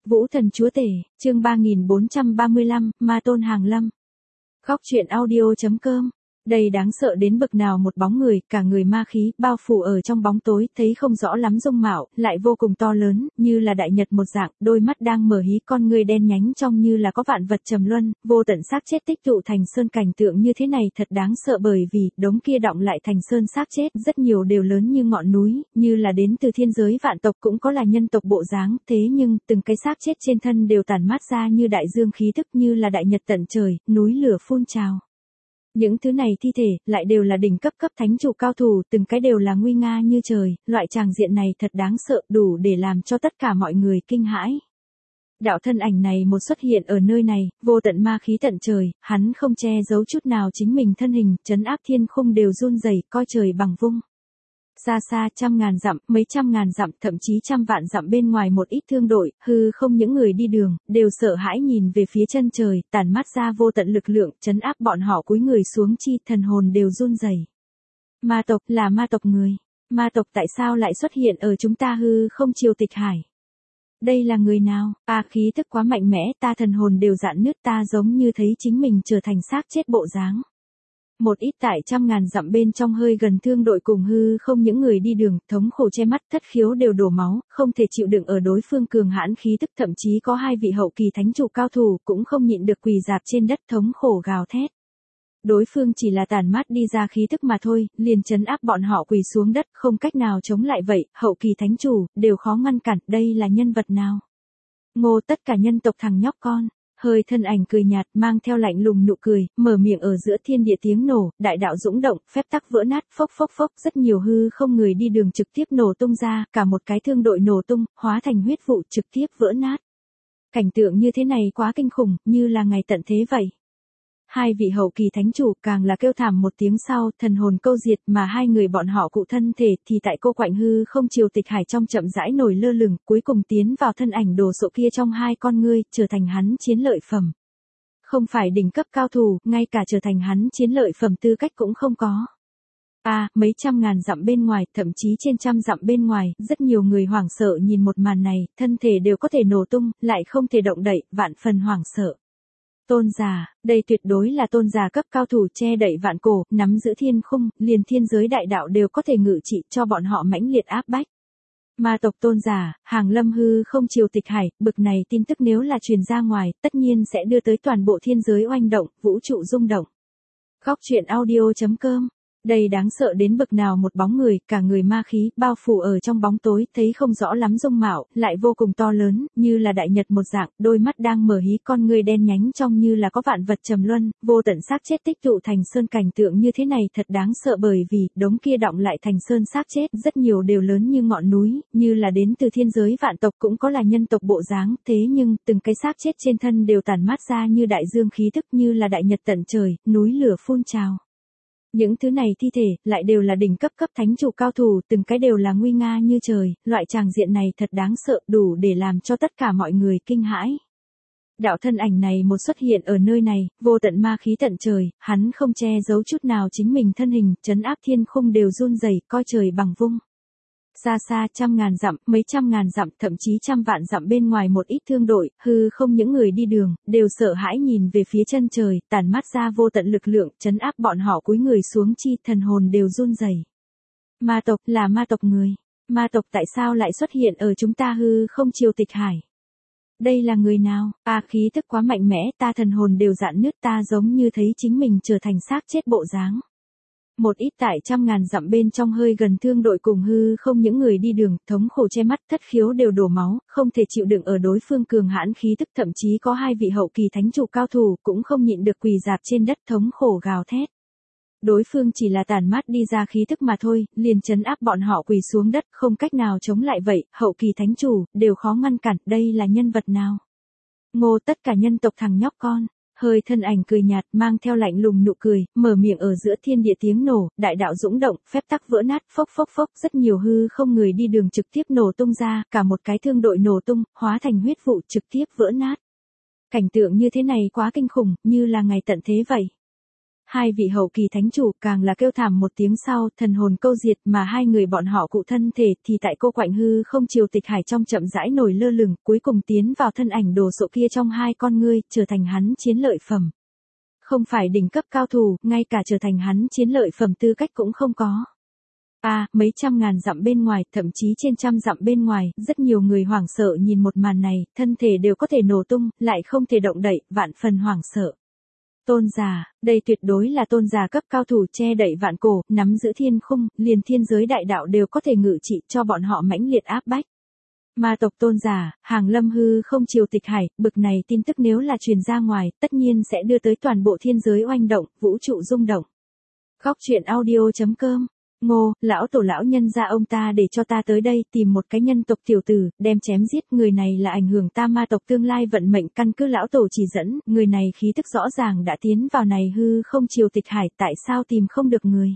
Vũ Thần Chúa Tể, chương 3435, Ma Tôn Hàng Lâm. Góc truyện audio.com. Đây đáng sợ đến bực nào, một bóng người, cả người ma khí, bao phủ ở trong bóng tối, thấy không rõ lắm dung mạo, lại vô cùng to lớn, như là đại nhật một dạng, đôi mắt đang mở hí, con người đen nhánh trong như là có vạn vật trầm luân, vô tận xác chết tích tụ thành sơn, cảnh tượng như thế này thật đáng sợ, bởi vì đống kia đọng lại thành sơn xác chết, rất nhiều đều lớn như ngọn núi, như là đến từ thiên giới vạn tộc, cũng có là nhân tộc bộ dáng, thế nhưng từng cái xác chết trên thân đều tản mát ra như đại dương khí tức, như là đại nhật tận trời, núi lửa phun trào. Những thứ này thi thể, lại đều là đỉnh cấp thánh chủ cao thủ, từng cái đều là nguy nga như trời, loại tràng diện này thật đáng sợ, đủ để làm cho tất cả mọi người kinh hãi. Đạo thân ảnh này một xuất hiện ở nơi này, vô tận ma khí tận trời, hắn không che giấu chút nào chính mình thân hình, trấn áp thiên khung đều run rẩy, coi trời bằng vung. Xa xa trăm ngàn dặm, mấy trăm ngàn dặm, thậm chí trăm vạn dặm bên ngoài một ít thương đội, hư không những người đi đường, đều sợ hãi nhìn về phía chân trời, tản mát ra vô tận lực lượng, trấn áp bọn họ cúi người xuống chi, thần hồn đều run rẩy. Ma tộc, là ma tộc người. Ma tộc tại sao lại xuất hiện ở chúng ta hư không triều tịch hải? Đây là người nào? Khí tức quá mạnh mẽ, ta thần hồn đều rạn nứt, ta giống như thấy chính mình trở thành xác chết bộ dáng. Một ít tại trăm ngàn dặm bên trong hơi gần thương đội cùng hư không những người đi đường, thống khổ che mắt, thất khiếu đều đổ máu, không thể chịu đựng ở đối phương cường hãn khí tức, thậm chí có hai vị hậu kỳ thánh chủ cao thủ cũng không nhịn được quỳ dạp trên đất thống khổ gào thét. Đối phương chỉ là tản mát đi ra khí tức mà thôi, liền trấn áp bọn họ quỳ xuống đất, không cách nào chống lại vậy, hậu kỳ thánh chủ, đều khó ngăn cản, đây là nhân vật nào? Ngô, tất cả nhân tộc thằng nhóc con. Hơi thân ảnh cười nhạt, mang theo lạnh lùng nụ cười, mở miệng ở giữa thiên địa tiếng nổ, đại đạo dũng động, phép tắc vỡ nát, phốc phốc phốc, rất nhiều hư không người đi đường trực tiếp nổ tung ra, cả một cái thương đội nổ tung, hóa thành huyết vụ trực tiếp vỡ nát. Cảnh tượng như thế này quá kinh khủng, như là ngày tận thế vậy. Hai vị hậu kỳ thánh chủ càng là kêu thảm một tiếng sau, thần hồn câu diệt, mà hai người bọn họ cụ thân thể thì tại cô quạnh hư không triều tịch hải trong chậm rãi nổi lơ lửng, cuối cùng tiến vào thân ảnh đồ sộ kia trong hai con ngươi, trở thành hắn chiến lợi phẩm. Không phải đỉnh cấp cao thủ, ngay cả trở thành hắn chiến lợi phẩm tư cách cũng không có. Mấy trăm ngàn dặm bên ngoài, thậm chí trên trăm dặm bên ngoài, rất nhiều người hoảng sợ nhìn một màn này, thân thể đều có thể nổ tung, lại không thể động đậy, vạn phần hoảng sợ. Tôn giả, đây tuyệt đối là tôn giả cấp cao thủ che đậy vạn cổ, nắm giữ thiên khung, liền thiên giới đại đạo đều có thể ngự trị cho bọn họ mãnh liệt áp bách. Ma tộc tôn giả, hàng lâm hư không triều tịch hải, bực này tin tức nếu là truyền ra ngoài, tất nhiên sẽ đưa tới toàn bộ thiên giới oanh động, vũ trụ rung động. Góc truyện audio.com. Đây đáng sợ đến bực nào, một bóng người, cả người ma khí, bao phủ ở trong bóng tối, thấy không rõ lắm dung mạo, lại vô cùng to lớn, như là đại nhật một dạng, đôi mắt đang mở hí, con người đen nhánh trong như là có vạn vật trầm luân, vô tận xác chết tích tụ thành sơn, cảnh tượng như thế này thật đáng sợ, bởi vì đống kia đọng lại thành sơn xác chết, rất nhiều đều lớn như ngọn núi, như là đến từ thiên giới vạn tộc, cũng có là nhân tộc bộ dáng, thế nhưng từng cái xác chết trên thân đều tản mát ra như đại dương khí tức, như là đại nhật tận trời, núi lửa phun trào. Những thứ này thi thể, lại đều là đỉnh cấp thánh chủ cao thủ, từng cái đều là nguy nga như trời, loại tràng diện này thật đáng sợ, đủ để làm cho tất cả mọi người kinh hãi. Đạo thân ảnh này một xuất hiện ở nơi này, vô tận ma khí tận trời, hắn không che giấu chút nào chính mình thân hình, trấn áp thiên khung đều run rẩy, coi trời bằng vung. Xa xa trăm ngàn dặm, mấy trăm ngàn dặm, thậm chí trăm vạn dặm bên ngoài một ít thương đội, hư không những người đi đường, đều sợ hãi nhìn về phía chân trời, tản mát ra vô tận lực lượng, trấn áp bọn họ cúi người xuống chi, thần hồn đều run rẩy. Ma tộc, là ma tộc người. Ma tộc tại sao lại xuất hiện ở chúng ta hư không triều tịch hải? Đây là người nào? Khí tức quá mạnh mẽ, ta thần hồn đều rạn nứt, ta giống như thấy chính mình trở thành xác chết bộ dáng. Một ít tại trăm ngàn dặm bên trong hơi gần thương đội cùng hư không những người đi đường, thống khổ che mắt, thất khiếu đều đổ máu, không thể chịu đựng ở đối phương cường hãn khí tức, thậm chí có hai vị hậu kỳ thánh chủ cao thủ cũng không nhịn được quỳ dạp trên đất thống khổ gào thét. Đối phương chỉ là tản mát đi ra khí tức mà thôi, liền trấn áp bọn họ quỳ xuống đất, không cách nào chống lại vậy, hậu kỳ thánh chủ, đều khó ngăn cản, đây là nhân vật nào? Ngô, tất cả nhân tộc thằng nhóc con. Hơi thân ảnh cười nhạt, mang theo lạnh lùng nụ cười, mở miệng ở giữa thiên địa tiếng nổ, đại đạo dũng động, phép tắc vỡ nát, phốc phốc phốc, rất nhiều hư không người đi đường trực tiếp nổ tung ra, cả một cái thương đội nổ tung, hóa thành huyết vụ trực tiếp vỡ nát. Cảnh tượng như thế này quá kinh khủng, như là ngày tận thế vậy. Hai vị hậu kỳ thánh chủ càng là kêu thảm một tiếng sau, thần hồn câu diệt, mà hai người bọn họ cụ thân thể thì tại cô quạnh hư không triều tịch hải trong chậm rãi nổi lơ lửng, cuối cùng tiến vào thân ảnh đồ sộ kia trong hai con ngươi, trở thành hắn chiến lợi phẩm. Không phải đỉnh cấp cao thủ, ngay cả trở thành hắn chiến lợi phẩm tư cách cũng không có. Mấy trăm ngàn dặm bên ngoài, thậm chí trên trăm dặm bên ngoài, rất nhiều người hoảng sợ nhìn một màn này, thân thể đều có thể nổ tung, lại không thể động đậy, vạn phần hoảng sợ. Tôn giả, đây tuyệt đối là tôn giả cấp cao thủ che đậy vạn cổ, nắm giữ thiên khung, liền thiên giới đại đạo đều có thể ngự trị cho bọn họ mãnh liệt áp bách. Ma tộc tôn giả, hàng lâm hư không triều tịch hải, bực này tin tức nếu là truyền ra ngoài, tất nhiên sẽ đưa tới toàn bộ thiên giới oanh động, vũ trụ rung động. Góc truyện audio.com. Ngô, lão tổ lão nhân gia ông ta để cho ta tới đây tìm một cái nhân tộc tiểu tử, đem chém giết, người này là ảnh hưởng ta ma tộc tương lai vận mệnh, căn cứ lão tổ chỉ dẫn, người này khí tức rõ ràng đã tiến vào này hư không triều tịch hải, tại sao tìm không được người.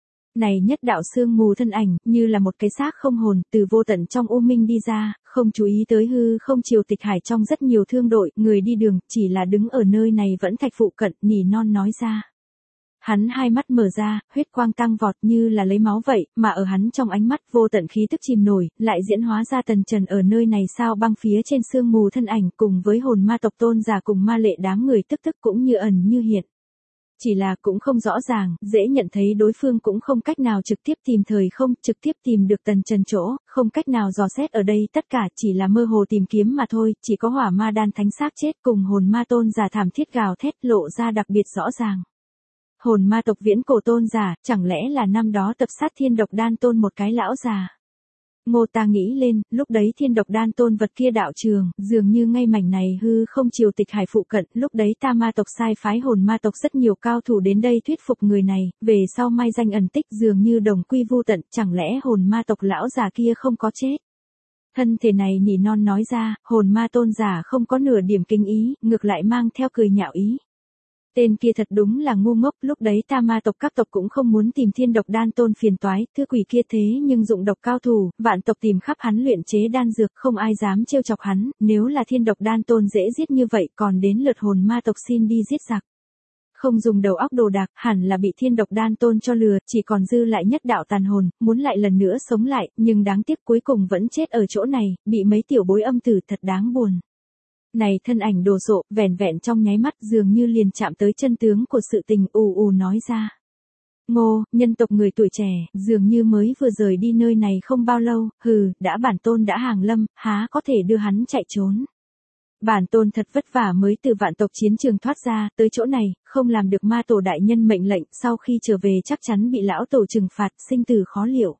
Này nhất đạo sương mù thân ảnh, như là một cái xác không hồn, từ vô tận trong u minh đi ra, không chú ý tới hư không triều tịch hải trong rất nhiều thương đội, người đi đường, chỉ là đứng ở nơi này vẫn thạch phụ cận, nỉ non nói ra. Hắn hai mắt mở ra, huyết quang tăng vọt như là lấy máu vậy, mà ở hắn trong ánh mắt vô tận khí tức chìm nổi, lại diễn hóa ra tần trần ở nơi này sao băng phía trên sương mù thân ảnh cùng với hồn ma tộc tôn giả cùng ma lệ đám người tức tức cũng như ẩn như hiện. Chỉ là cũng không rõ ràng, dễ nhận thấy đối phương cũng không cách nào trực tiếp tìm thời không, trực tiếp tìm được tần trần chỗ, không cách nào dò xét ở đây tất cả chỉ là mơ hồ tìm kiếm mà thôi, chỉ có hỏa ma đan thánh xác chết cùng hồn ma tôn giả thảm thiết gào thét lộ ra đặc biệt rõ ràng. Hồn ma tộc viễn cổ tôn giả, chẳng lẽ là năm đó tập sát thiên độc đan tôn một cái lão già. Ngô ta nghĩ lên, lúc đấy thiên độc đan tôn vật kia đạo trường, dường như ngay mảnh này hư không triều tịch hải phụ cận, lúc đấy ta ma tộc sai phái hồn ma tộc rất nhiều cao thủ đến đây thuyết phục người này, về sau mai danh ẩn tích dường như đồng quy vu tận, chẳng lẽ hồn ma tộc lão già kia không có chết. Thân thể này nỉ non nói ra, hồn ma tôn giả không có nửa điểm kinh ý, ngược lại mang theo cười nhạo ý. Tên kia thật đúng là ngu ngốc, lúc đấy ta ma tộc các tộc cũng không muốn tìm thiên độc đan tôn phiền toái, thứ quỷ kia thế nhưng dụng độc cao thủ, vạn tộc tìm khắp hắn luyện chế đan dược, không ai dám trêu chọc hắn, nếu là thiên độc đan tôn dễ giết như vậy còn đến lượt hồn ma tộc xin đi giết giặc. Không dùng đầu óc đồ đạc, hẳn là bị thiên độc đan tôn cho lừa, chỉ còn dư lại nhất đạo tàn hồn, muốn lại lần nữa sống lại, nhưng đáng tiếc cuối cùng vẫn chết ở chỗ này, bị mấy tiểu bối âm tử thật đáng buồn. Này thân ảnh đồ sộ, vẻn vẹn trong nháy mắt dường như liền chạm tới chân tướng của sự tình, nói ra. Ngô, nhân tộc người tuổi trẻ, dường như mới vừa rời đi nơi này không bao lâu, đã bản tôn đã hàng lâm, há có thể đưa hắn chạy trốn. Bản tôn thật vất vả mới từ vạn tộc chiến trường thoát ra, tới chỗ này, không làm được ma tổ đại nhân mệnh lệnh, sau khi trở về chắc chắn bị lão tổ trừng phạt, sinh tử khó liệu.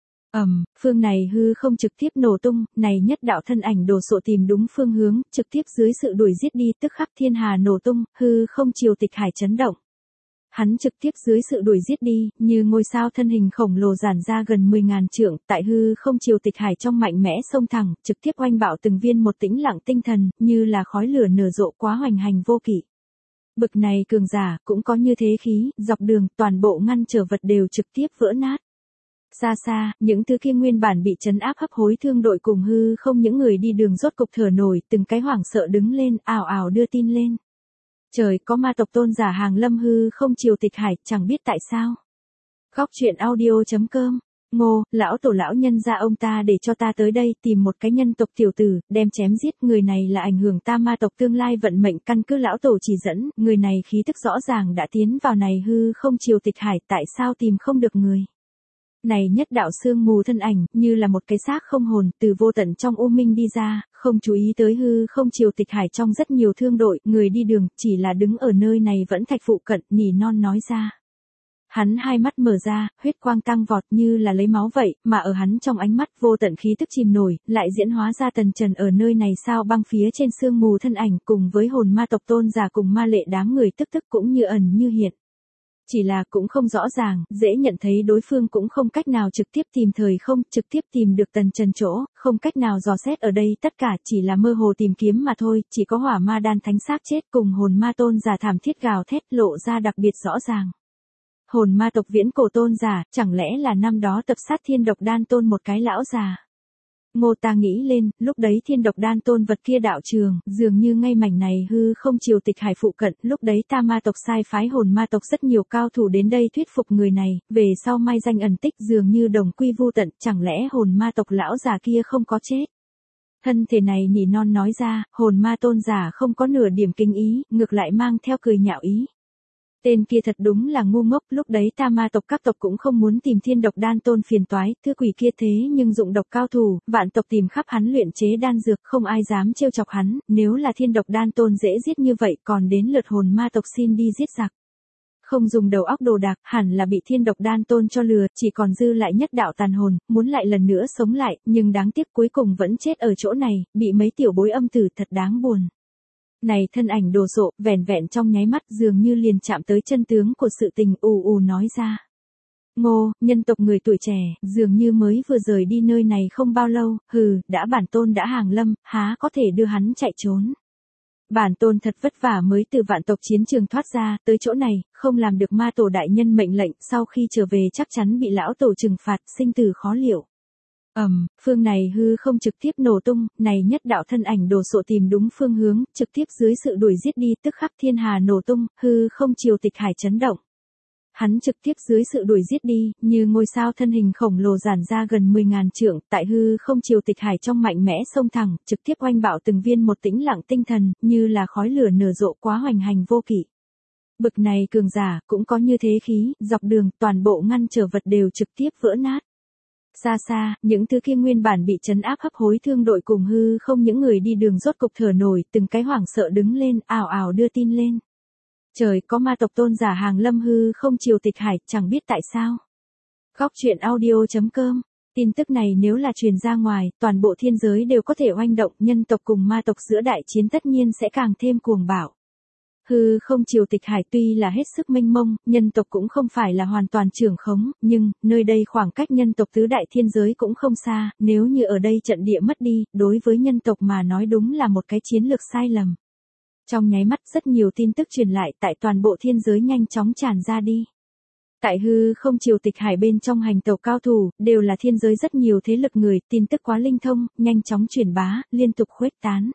Phương này hư không trực tiếp nổ tung, này nhất đạo thân ảnh đồ sộ tìm đúng phương hướng, trực tiếp dưới sự đuổi giết đi tức khắc thiên hà nổ tung, hư không triều tịch hải chấn động. Hắn trực tiếp dưới sự đuổi giết đi, như ngôi sao thân hình khổng lồ giản ra gần 10.000 trượng, tại hư không triều tịch hải trong mạnh mẽ sông thẳng, trực tiếp oanh bạo từng viên một tĩnh lặng tinh thần, như là khói lửa nở rộ quá hoành hành vô kỵ. Bực này cường giả, cũng có như thế khí, dọc đường, toàn bộ ngăn trở vật đều trực tiếp vỡ nát. Xa xa, những thứ kia nguyên bản bị trấn áp hấp hối thương đội cùng hư không những người đi đường rốt cục thở nổi, từng cái hoảng sợ đứng lên, ào ào đưa tin lên. Trời, có ma tộc tôn giả hàng lâm hư không triều tịch hải, chẳng biết tại sao. Góc truyện audio.com. Ngô, lão tổ lão nhân gia ông ta để cho ta tới đây tìm một cái nhân tộc tiểu tử, đem chém giết, người này là ảnh hưởng ta ma tộc tương lai vận mệnh, căn cứ lão tổ chỉ dẫn, người này khí tức rõ ràng đã tiến vào này hư không triều tịch hải, tại sao tìm không được người. Này nhất đạo sương mù thân ảnh, như là một cái xác không hồn, từ vô tận trong u minh đi ra, không chú ý tới hư không triều tịch hải trong rất nhiều thương đội, người đi đường, chỉ là đứng ở nơi này vẫn thạch phụ cận, nỉ non nói ra. Hắn hai mắt mở ra, huyết quang tăng vọt như là lấy máu vậy, mà ở hắn trong ánh mắt vô tận khí tức chìm nổi, lại diễn hóa ra tần trần ở nơi này sao băng phía trên sương mù thân ảnh cùng với hồn ma tộc tôn giả cùng ma lệ đám người tức tức cũng như ẩn như hiện. Chỉ là cũng không rõ ràng, dễ nhận thấy đối phương cũng không cách nào trực tiếp tìm thời không, trực tiếp tìm được tần trần chỗ, không cách nào dò xét ở đây tất cả chỉ là mơ hồ tìm kiếm mà thôi, chỉ có hỏa ma đan thánh xác chết cùng hồn ma tôn giả thảm thiết gào thét lộ ra đặc biệt rõ ràng. Hồn ma tộc viễn cổ tôn giả, chẳng lẽ là năm đó tập sát thiên độc đan tôn một cái lão già. Ngô ta nghĩ lên, lúc đấy Thiên Độc Đan Tôn vật kia đạo trường, dường như ngay mảnh này hư không triều tịch hải phụ cận, lúc đấy ta ma tộc sai phái hồn ma tộc rất nhiều cao thủ đến đây thuyết phục người này, về sau mai danh ẩn tích dường như đồng quy vu tận, chẳng lẽ hồn ma tộc lão già kia không có chết. Thân thể này nỉ non nói ra, hồn ma tôn giả không có nửa điểm kinh ý, ngược lại mang theo cười nhạo ý. Tên kia thật đúng là ngu ngốc, lúc đấy ta ma tộc các tộc cũng không muốn tìm Thiên Độc Đan Tôn phiền toái, thứ quỷ kia thế nhưng dụng độc cao thủ, vạn tộc tìm khắp hắn luyện chế đan dược, không ai dám trêu chọc hắn, nếu là Thiên Độc Đan Tôn dễ giết như vậy còn đến lượt hồn ma tộc xin đi giết giặc. Không dùng đầu óc đồ đạc, hẳn là bị Thiên Độc Đan Tôn cho lừa, chỉ còn dư lại nhất đạo tàn hồn, muốn lại lần nữa sống lại, nhưng đáng tiếc cuối cùng vẫn chết ở chỗ này, bị mấy tiểu bối âm tử, thật đáng buồn. Này thân ảnh đồ sộ, vẻn vẹn trong nháy mắt dường như liền chạm tới chân tướng của sự tình, ù ù nói ra. Ngô, nhân tộc người tuổi trẻ, dường như mới vừa rời đi nơi này không bao lâu, đã bản tôn đã hàng lâm, há có thể đưa hắn chạy trốn. Bản tôn thật vất vả mới từ vạn tộc chiến trường thoát ra, tới chỗ này, không làm được ma tổ đại nhân mệnh lệnh, sau khi trở về chắc chắn bị lão tổ trừng phạt, sinh tử khó liệu. Phương này hư không trực tiếp nổ tung, này nhất đạo thân ảnh đồ sộ tìm đúng phương hướng, trực tiếp dưới sự đuổi giết đi, tức khắc thiên hà nổ tung, hư không triều tịch hải chấn động. Hắn trực tiếp dưới sự đuổi giết đi, như ngôi sao thân hình khổng lồ giản ra gần 10.000 trượng, tại hư không triều tịch hải trong mạnh mẽ xông thẳng, trực tiếp oanh bạo từng viên một tĩnh lặng tinh thần, như là khói lửa nở rộ quá hoành hành vô kỵ. Bực này cường giả, cũng có như thế khí, dọc đường, toàn bộ ngăn trở vật đều trực tiếp vỡ nát. Xa xa, những thứ kia nguyên bản bị trấn áp hấp hối thương đội cùng hư không những người đi đường rốt cục thở nổi, từng cái hoảng sợ đứng lên, ào ào đưa tin lên. Trời, có ma tộc tôn giả hàng lâm hư không triều tịch hải, chẳng biết tại sao. Góc truyện audio.com. Tin tức này nếu là truyền ra ngoài, toàn bộ thiên giới đều có thể oanh động, nhân tộc cùng ma tộc giữa đại chiến tất nhiên sẽ càng thêm cuồng bạo. Hư không triều tịch hải tuy là hết sức mênh mông, nhân tộc cũng không phải là hoàn toàn trưởng khống, nhưng, nơi đây khoảng cách nhân tộc tứ đại thiên giới cũng không xa, nếu như ở đây trận địa mất đi, đối với nhân tộc mà nói đúng là một cái chiến lược sai lầm. Trong nháy mắt rất nhiều tin tức truyền lại tại toàn bộ thiên giới nhanh chóng tràn ra đi. Tại hư không triều tịch hải bên trong hành tàu cao thủ, đều là thiên giới rất nhiều thế lực người, tin tức quá linh thông, nhanh chóng truyền bá, liên tục khuếch tán.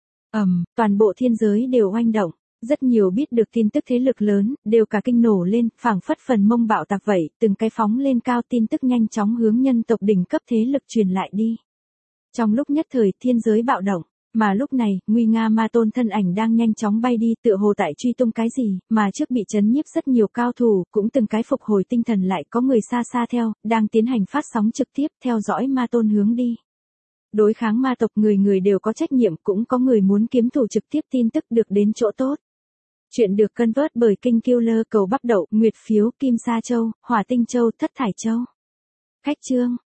Toàn bộ thiên giới đều oanh động. Rất nhiều biết được tin tức thế lực lớn, đều cả kinh nổ lên, phảng phất phần mông bạo tạc vậy, từng cái phóng lên cao tin tức nhanh chóng hướng nhân tộc đỉnh cấp thế lực truyền lại đi. Trong lúc nhất thời thiên giới bạo động, mà lúc này, nguy nga ma tôn thân ảnh đang nhanh chóng bay đi tựa hồ tại truy tung cái gì, mà trước bị chấn nhiếp rất nhiều cao thủ, cũng từng cái phục hồi tinh thần lại có người xa xa theo, đang tiến hành phát sóng trực tiếp theo dõi ma tôn hướng đi. Đối kháng ma tộc người người đều có trách nhiệm, cũng có người muốn kiếm thủ trực tiếp tin tức được đến chỗ tốt. Chuyện được cân vớt bởi Kinh Killer cầu bắp đậu, nguyệt phiếu, kim sa châu, hỏa tinh châu, thất thải châu. Khách chương.